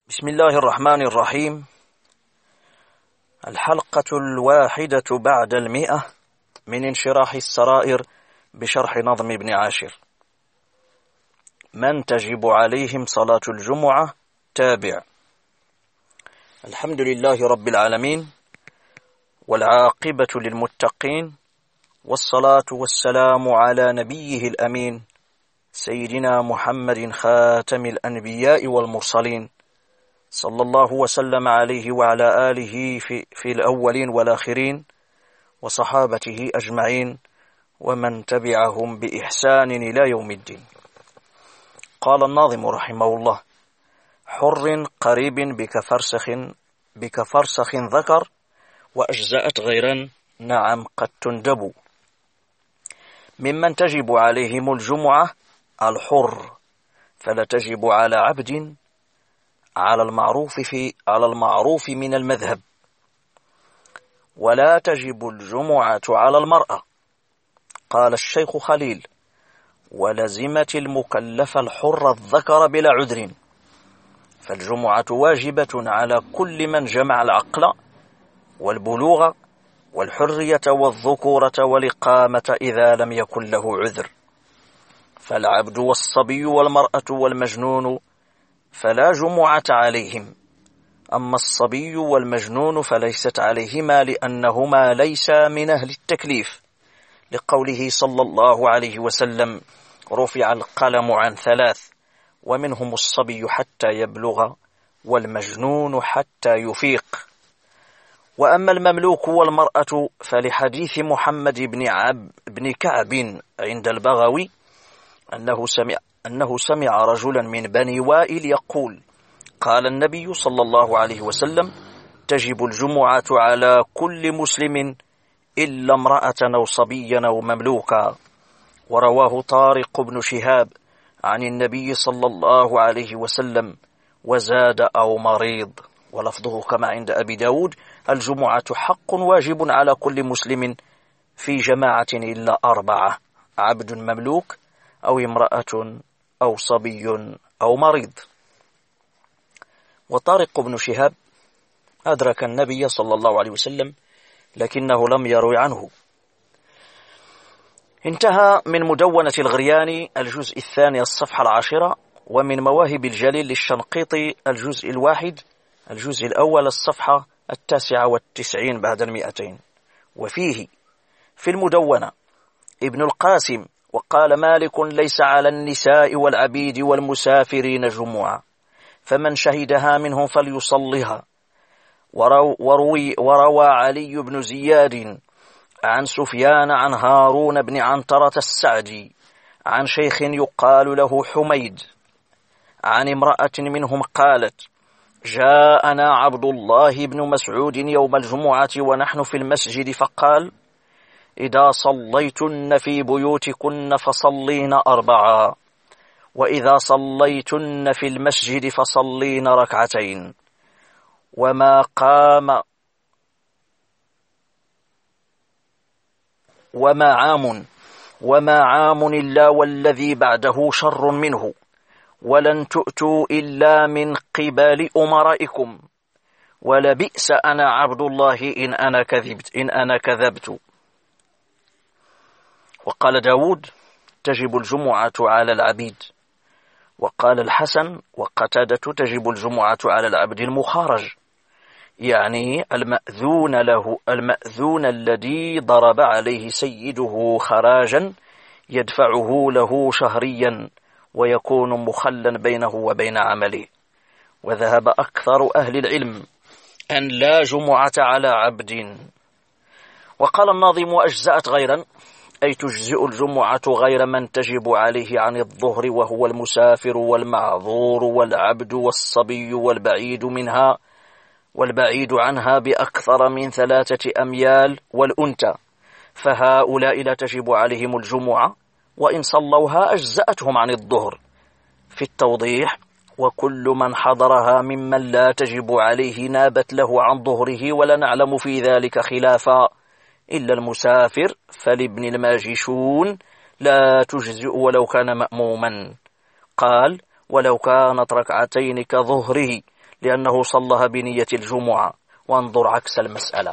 بسم الله الرحمن الرحيم. الحلقة 1 بعد 100 من انشراح السرائر بشرح نظم ابن عاشر. من تجب عليهم صلاة الجمعة؟ تابع. الحمد لله رب العالمين، والعاقبة للمتقين، والصلاة والسلام على نبيه الأمين سيدنا محمد خاتم الأنبياء والمرسلين، صلى الله وسلم عليه وعلى آله في الأولين والآخرين، وصحابته أجمعين، ومن تبعهم بإحسان إلى يوم الدين. قال الناظم رحمه الله: حر قريب بك فرسخ ذكر، وأجزأت غيرا نعم قد تندب. ممن تجب عليهم الجمعة الحر، فلا تجب على عبد على المعروف من المذهب، ولا تجب الجمعة على المرأة. قال الشيخ خليل: ولزمت المكلف الحر الذكر بلا عذر، فالجمعة واجبة على كل من جمع العقل والبلوغ والحرية والذكورة والإقامة إذا لم يكن له عذر. فالعبد والصبي والمرأة والمجنون فلا جمعة عليهم، أما الصبي والمجنون فليست عليهما لأنهما ليسا من أهل التكليف، لقوله صلى الله عليه وسلم: رفع القلم عن 3، ومنهم الصبي حتى يبلغ، والمجنون حتى يفيق. وأما المملوك والمرأة فلحديث محمد بن كعب عند البغوي أنه سمع رجلا من بني وائل يقول: قال النبي صلى الله عليه وسلم: تجب الجمعة على كل مسلم إلا امرأة أو صبيا أو مملوكا. ورواه طارق بن شهاب عن النبي صلى الله عليه وسلم وزاد: أو مريض. ولفظه كما عند أبي داود: الجمعة حق واجب على كل مسلم في جماعة إلا 4: عبد مملوك، أو امرأة، أو صبي، أو مريض. وطارق بن شهاب أدرك النبي صلى الله عليه وسلم لكنه لم يروي عنه. انتهى من مدونة الغرياني الجزء 2 الصفحة 10، ومن مواهب الجليل للشنقيطي الجزء 1 الجزء الأول الصفحة 99 بعد 200. وفيه في المدونة ابن القاسم: وقال مالك: ليس على النساء والعبيد والمسافرين جمعة، فمن شهدها منهم فليصلها. وروى علي بن زياد عن سفيان عن هارون بن عنترة السعدي عن شيخ يقال له حميد عن امرأة منهم قالت: جاءنا عبد الله بن مسعود يوم الجمعة ونحن في المسجد، فقال: إذا صليتن في بيوتكن فصلين 4، وإذا صليتن في المسجد فصلين 2، وما عام إلا والذي بعده شر منه، ولن تؤتوا إلا من قبل أمرائكم، ولبئس أنا عبد الله إن أنا كذبت. وقال داود: تجب الجمعة على العبيد. وقال الحسن وقتادة: تجب الجمعة على العبد المخارج، يعني المأذون الذي ضرب عليه سيده خراجا يدفعه له شهريا، ويكون مخلا بينه وبين عمله. وذهب أكثر أهل العلم أن لا جمعة على عبد. وقال الناظم: وأجزأت غيرا، أي تجزئ الجمعة غير من تجب عليه عن الظهر، وهو المسافر والمعذور والعبد والصبي والبعيد عنها بأكثر من 3 أميال والأنثى، فهؤلاء لا تجب عليهم الجمعة، وإن صلوها أجزأتهم عن الظهر. في التوضيح: وكل من حضرها ممن لا تجب عليه نابت له عن ظهره، ولا نعلم في ذلك خلافا، إلا المسافر، فلابن الماجشون لا تجزئ ولو كان مأموما. قال: ولو كانت 2 كظهره لأنه صلها بنية الجمعة. وانظر عكس المسألة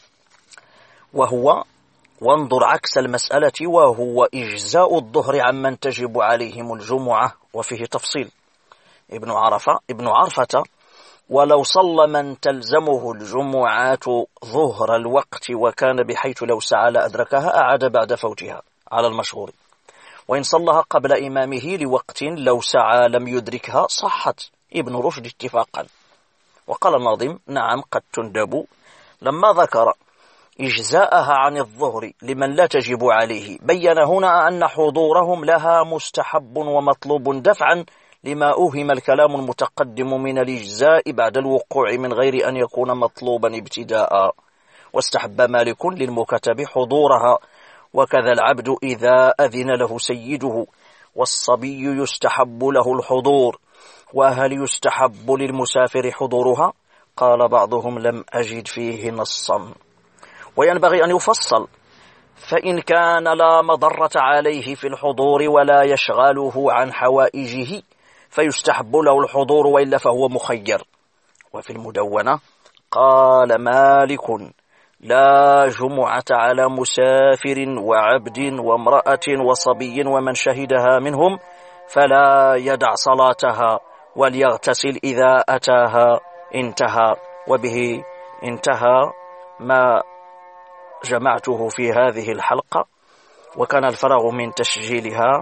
وهو إجزاء الظهر عمن تجب عليهم الجمعة. وفيه تفصيل. ابن عرفة: ولو صلى من تلزمه الجمعات ظهر الوقت وكان بحيث لو سعى لأدركها أعاد بعد فوتها على المشهور، وإن صلىها قبل إمامه لوقت لو سعى لم يدركها صحت. ابن رشد اتفاقا. وقال الناظم: نعم قد تندب. لما ذكر إجزاءها عن الظهر لمن لا تجب عليه بين هنا أن حضورهم لها مستحب ومطلوب دفعا لما أوهم الكلام المتقدم من الإجزاء بعد الوقوع من غير أن يكون مطلوبا ابتداء. واستحب مالك للمكتب حضورها، وكذا العبد إذا أذن له سيده، والصبي يستحب له الحضور. وهل يستحب للمسافر حضورها؟ قال بعضهم: لم أجد فيه نصا. وينبغي أن يفصل، فإن كان لا مضرة عليه في الحضور ولا يشغله عن حوائجه فيستحب له الحضور، وإلا فهو مخير. وفي المدونة قال مالك: لا جمعة على مسافر وعبد وامرأة وصبي ومن شهدها منهم، فلا يدع صلاتها وليغتسل إذا أتاها. انتهى. وبه انتهى ما جمعته في هذه الحلقة، وكان الفراغ من تسجيلها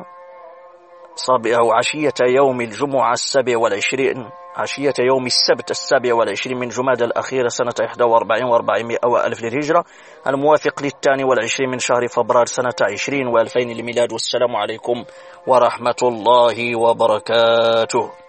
عشية يوم الجمعة 27، عشية يوم السبت 27 من جمادى الأخيرة سنة 41 و400 وألف للهجرة، الموافق 22 من شهر فبراير سنة 20 و2000 للميلاد. والسلام عليكم ورحمة الله وبركاته.